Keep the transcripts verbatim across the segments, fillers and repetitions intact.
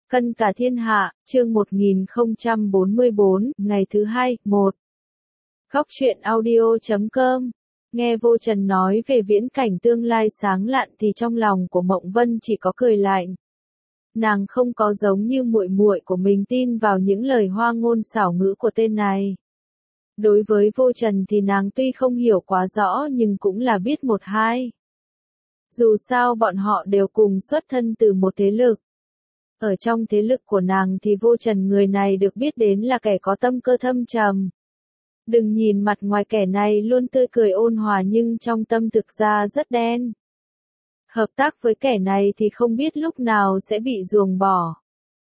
Cân cả thiên hạ, chương một nghìn không trăm bốn mươi bốn, ngày thứ hai, một. Góc truyện audio chấm com. Nghe Vô Trần nói về viễn cảnh tương lai sáng lạn thì trong lòng của Mộng Vân chỉ có cười lạnh. Nàng không có giống như muội muội của mình tin vào những lời hoa ngôn xảo ngữ của tên này. Đối với Vô Trần thì nàng tuy không hiểu quá rõ nhưng cũng là biết một hai. Dù sao bọn họ đều cùng xuất thân từ một thế lực. Ở trong thế lực của nàng thì Vô Trần người này được biết đến là kẻ có tâm cơ thâm trầm. Đừng nhìn mặt ngoài kẻ này luôn tươi cười ôn hòa nhưng trong tâm thực ra rất đen. Hợp tác với kẻ này thì không biết lúc nào sẽ bị ruồng bỏ.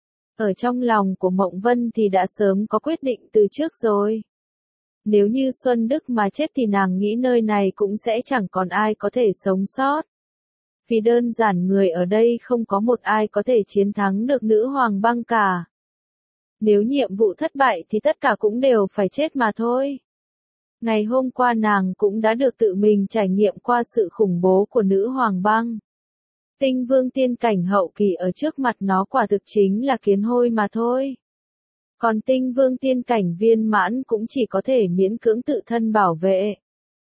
Ở trong lòng của Mộng Vân thì đã sớm có quyết định từ trước rồi. Nếu như Xuân Đức mà chết thì nàng nghĩ nơi này cũng sẽ chẳng còn ai có thể sống sót. Vì đơn giản người ở đây không có một ai có thể chiến thắng được nữ hoàng băng cả. Nếu nhiệm vụ thất bại thì tất cả cũng đều phải chết mà thôi. Ngày hôm qua nàng cũng đã được tự mình trải nghiệm qua sự khủng bố của nữ hoàng băng. Tinh vương tiên cảnh hậu kỳ ở trước mặt nó quả thực chính là kiến hôi mà thôi. Còn tinh vương tiên cảnh viên mãn cũng chỉ có thể miễn cưỡng tự thân bảo vệ.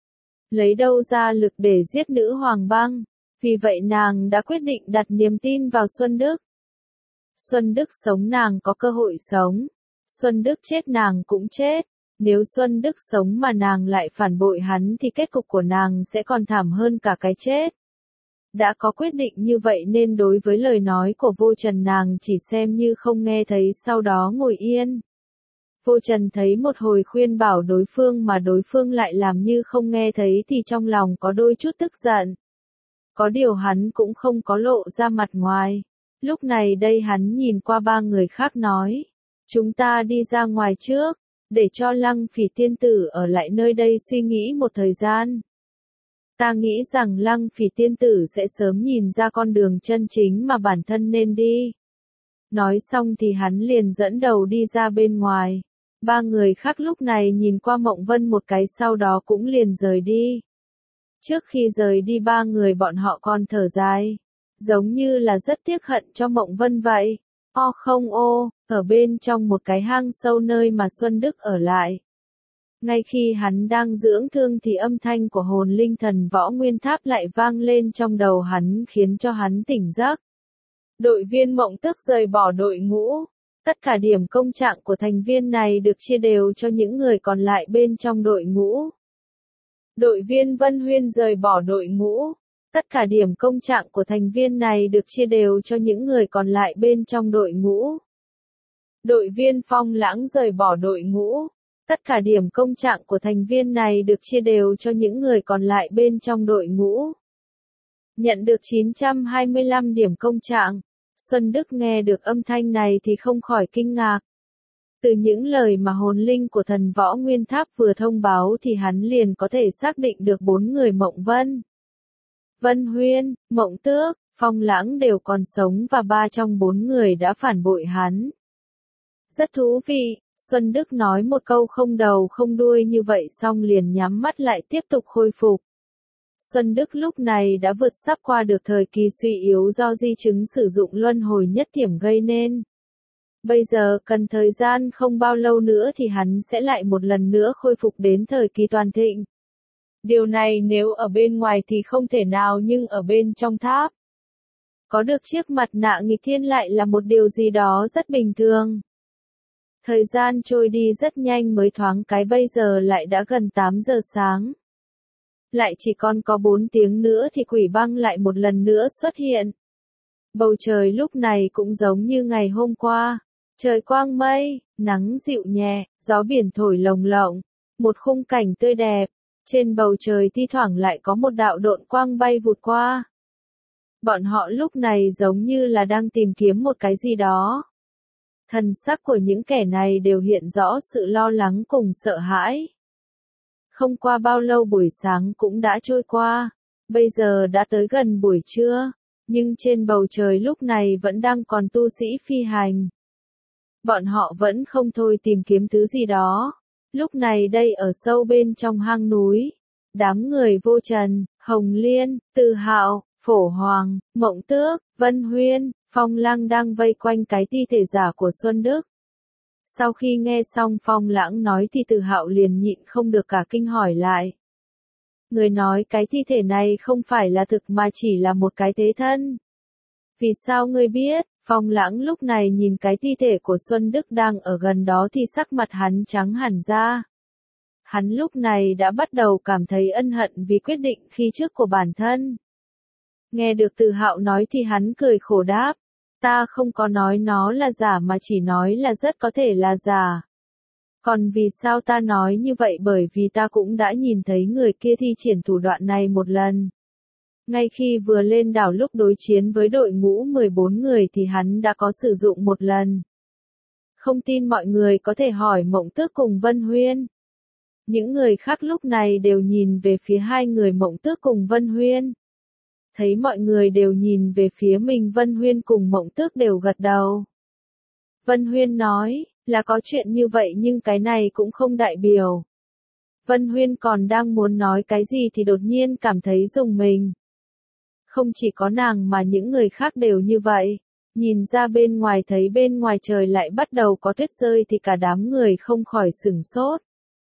Lấy đâu ra lực để giết nữ hoàng băng? Vì vậy nàng đã quyết định đặt niềm tin vào Xuân Đức. Xuân Đức sống nàng có cơ hội sống. Xuân Đức chết nàng cũng chết. Nếu Xuân Đức sống mà nàng lại phản bội hắn thì kết cục của nàng sẽ còn thảm hơn cả cái chết. Đã có quyết định như vậy nên đối với lời nói của Vô Trần nàng chỉ xem như không nghe thấy sau đó ngồi yên. Vô Trần thấy một hồi khuyên bảo đối phương mà đối phương lại làm như không nghe thấy thì trong lòng có đôi chút tức giận. Có điều hắn cũng không có lộ ra mặt ngoài. Lúc này đây hắn nhìn qua ba người khác nói. Chúng ta đi ra ngoài trước, để cho Lăng Phỉ tiên tử ở lại nơi đây suy nghĩ một thời gian. Ta nghĩ rằng Lăng Phỉ tiên tử sẽ sớm nhìn ra con đường chân chính mà bản thân nên đi. Nói xong thì hắn liền dẫn đầu đi ra bên ngoài. Ba người khác lúc này nhìn qua Mộng Vân một cái sau đó cũng liền rời đi. Trước khi rời đi ba người bọn họ còn thở dài. Giống như là rất tiếc hận cho Mộng Vân vậy. O không ô, ở bên trong một cái hang sâu nơi mà Xuân Đức ở lại. Ngay khi hắn đang dưỡng thương thì âm thanh của hồn linh thần võ nguyên tháp lại vang lên trong đầu hắn khiến cho hắn tỉnh giấc. Đội viên Mộng Tức rời bỏ đội ngũ. Tất cả điểm công trạng của thành viên này được chia đều cho những người còn lại bên trong đội ngũ. Đội viên Vân Huyên rời bỏ đội ngũ. Tất cả điểm công trạng của thành viên này được chia đều cho những người còn lại bên trong đội ngũ. Đội viên Phong Lãng rời bỏ đội ngũ. Tất cả điểm công trạng của thành viên này được chia đều cho những người còn lại bên trong đội ngũ. Nhận được chín trăm hai mươi lăm điểm công trạng. Xuân Đức nghe được âm thanh này thì không khỏi kinh ngạc. Từ những lời mà hồn linh của thần võ nguyên tháp vừa thông báo thì hắn liền có thể xác định được bốn người Mộng Vân, Vân Huyên, Mộng Tước, Phong Lãng đều còn sống và ba trong bốn người đã phản bội hắn. Rất thú vị, Xuân Đức nói một câu không đầu không đuôi như vậy xong liền nhắm mắt lại tiếp tục khôi phục. Xuân Đức lúc này đã vượt sắp qua được thời kỳ suy yếu do di chứng sử dụng luân hồi nhất thiểm gây nên. Bây giờ cần thời gian không bao lâu nữa thì hắn sẽ lại một lần nữa khôi phục đến thời kỳ toàn thịnh. Điều này nếu ở bên ngoài thì không thể nào nhưng ở bên trong tháp. Có được chiếc mặt nạ nghịch thiên lại là một điều gì đó rất bình thường. Thời gian trôi đi rất nhanh mới thoáng cái bây giờ lại đã gần tám giờ sáng. Lại chỉ còn có bốn tiếng nữa thì quỷ băng lại một lần nữa xuất hiện. Bầu trời lúc này cũng giống như ngày hôm qua. Trời quang mây, nắng dịu nhẹ, gió biển thổi lồng lộng. Một khung cảnh tươi đẹp. Trên bầu trời thi thoảng lại có một đạo độn quang bay vụt qua. Bọn họ lúc này giống như là đang tìm kiếm một cái gì đó. Thần sắc của những kẻ này đều hiện rõ sự lo lắng cùng sợ hãi. Không qua bao lâu buổi sáng cũng đã trôi qua. Bây giờ đã tới gần buổi trưa. Nhưng trên bầu trời lúc này vẫn đang còn tu sĩ phi hành. Bọn họ vẫn không thôi tìm kiếm thứ gì đó. Lúc này đây ở sâu bên trong hang núi. Đám người Vô Trần, Hồng Liên, Từ Hạo, Phổ Hoàng, Mộng Tước, Vân Huyên, Phong Lăng đang vây quanh cái thi thể giả của Xuân Đức. Sau khi nghe xong Phong Lãng nói thì Từ Hạo liền nhịn không được cả kinh hỏi lại. Người nói cái thi thể này không phải là thực mà chỉ là một cái thế thân. Vì sao ngươi biết? Phong Lãng lúc này nhìn cái thi thể của Xuân Đức đang ở gần đó thì sắc mặt hắn trắng hẳn ra. Hắn lúc này đã bắt đầu cảm thấy ân hận vì quyết định khi trước của bản thân. Nghe được Từ Hạo nói thì hắn cười khổ đáp. Ta không có nói nó là giả mà chỉ nói là rất có thể là giả. Còn vì sao ta nói như vậy? Bởi vì ta cũng đã nhìn thấy người kia thi triển thủ đoạn này một lần. Ngay khi vừa lên đảo lúc đối chiến với đội ngũ mười bốn người thì hắn đã có sử dụng một lần. Không tin mọi người có thể hỏi Mộng Tước cùng Vân Huyên. Những người khác lúc này đều nhìn về phía hai người Mộng Tước cùng Vân Huyên. Thấy mọi người đều nhìn về phía mình, Vân Huyên cùng Mộng Tước đều gật đầu. Vân Huyên nói, là có chuyện như vậy nhưng cái này cũng không đại biểu. Vân Huyên còn đang muốn nói cái gì thì đột nhiên cảm thấy rùng mình. Không chỉ có nàng mà những người khác đều như vậy. Nhìn ra bên ngoài thấy bên ngoài trời lại bắt đầu có tuyết rơi thì cả đám người không khỏi sửng sốt.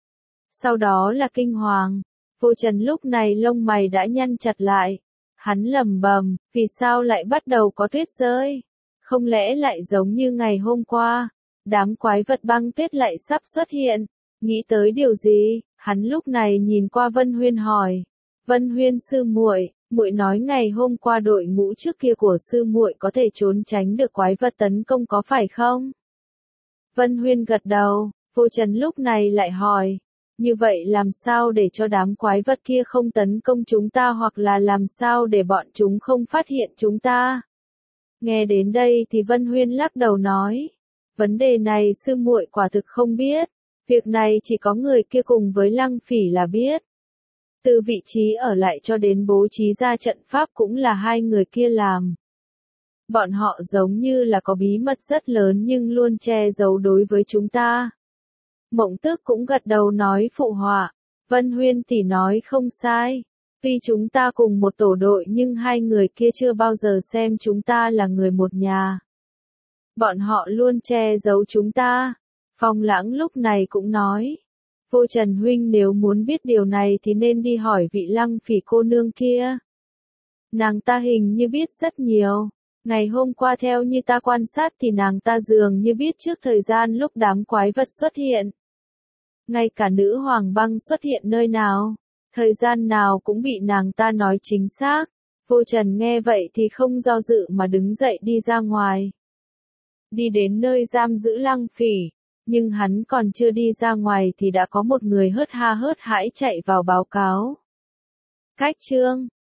Sau đó là kinh hoàng. Vô Trần lúc này lông mày đã nhăn chặt lại. Hắn lẩm bẩm, vì sao lại bắt đầu có tuyết rơi? Không lẽ lại giống như ngày hôm qua, đám quái vật băng tuyết lại sắp xuất hiện? Nghĩ tới điều gì, hắn lúc này nhìn qua Vân Huyên hỏi. Vân Huyên sư muội, muội nói ngày hôm qua đội ngũ trước kia của sư muội có thể trốn tránh được quái vật tấn công có phải không? Vân Huyên gật đầu. Vô Trần lúc này lại hỏi. Như vậy làm sao để cho đám quái vật kia không tấn công chúng ta, hoặc là làm sao để bọn chúng không phát hiện chúng ta? Nghe đến đây thì Vân Huyên lắc đầu nói. Vấn đề này sư muội quả thực không biết. Việc này chỉ có người kia cùng với Lăng Phỉ là biết. Từ vị trí ở lại cho đến bố trí ra trận pháp cũng là hai người kia làm. Bọn họ giống như là có bí mật rất lớn nhưng luôn che giấu đối với chúng ta. Mộng Tước cũng gật đầu nói phụ họa. Vân Huyên tỷ nói không sai. Tuy chúng ta cùng một tổ đội nhưng hai người kia chưa bao giờ xem chúng ta là người một nhà. Bọn họ luôn che giấu chúng ta. Phong Lãng lúc này cũng nói. Vô Trần huynh nếu muốn biết điều này thì nên đi hỏi vị Lăng Phỉ cô nương kia. Nàng ta hình như biết rất nhiều. Ngày hôm qua theo như ta quan sát thì nàng ta dường như biết trước thời gian lúc đám quái vật xuất hiện. Ngay cả nữ hoàng băng xuất hiện nơi nào, thời gian nào cũng bị nàng ta nói chính xác. Vô Trần nghe vậy thì không do dự mà đứng dậy đi ra ngoài. Đi đến nơi giam giữ Lăng Phỉ, nhưng hắn còn chưa đi ra ngoài thì đã có một người hớt ha hớt hãi chạy vào báo cáo. Cách chương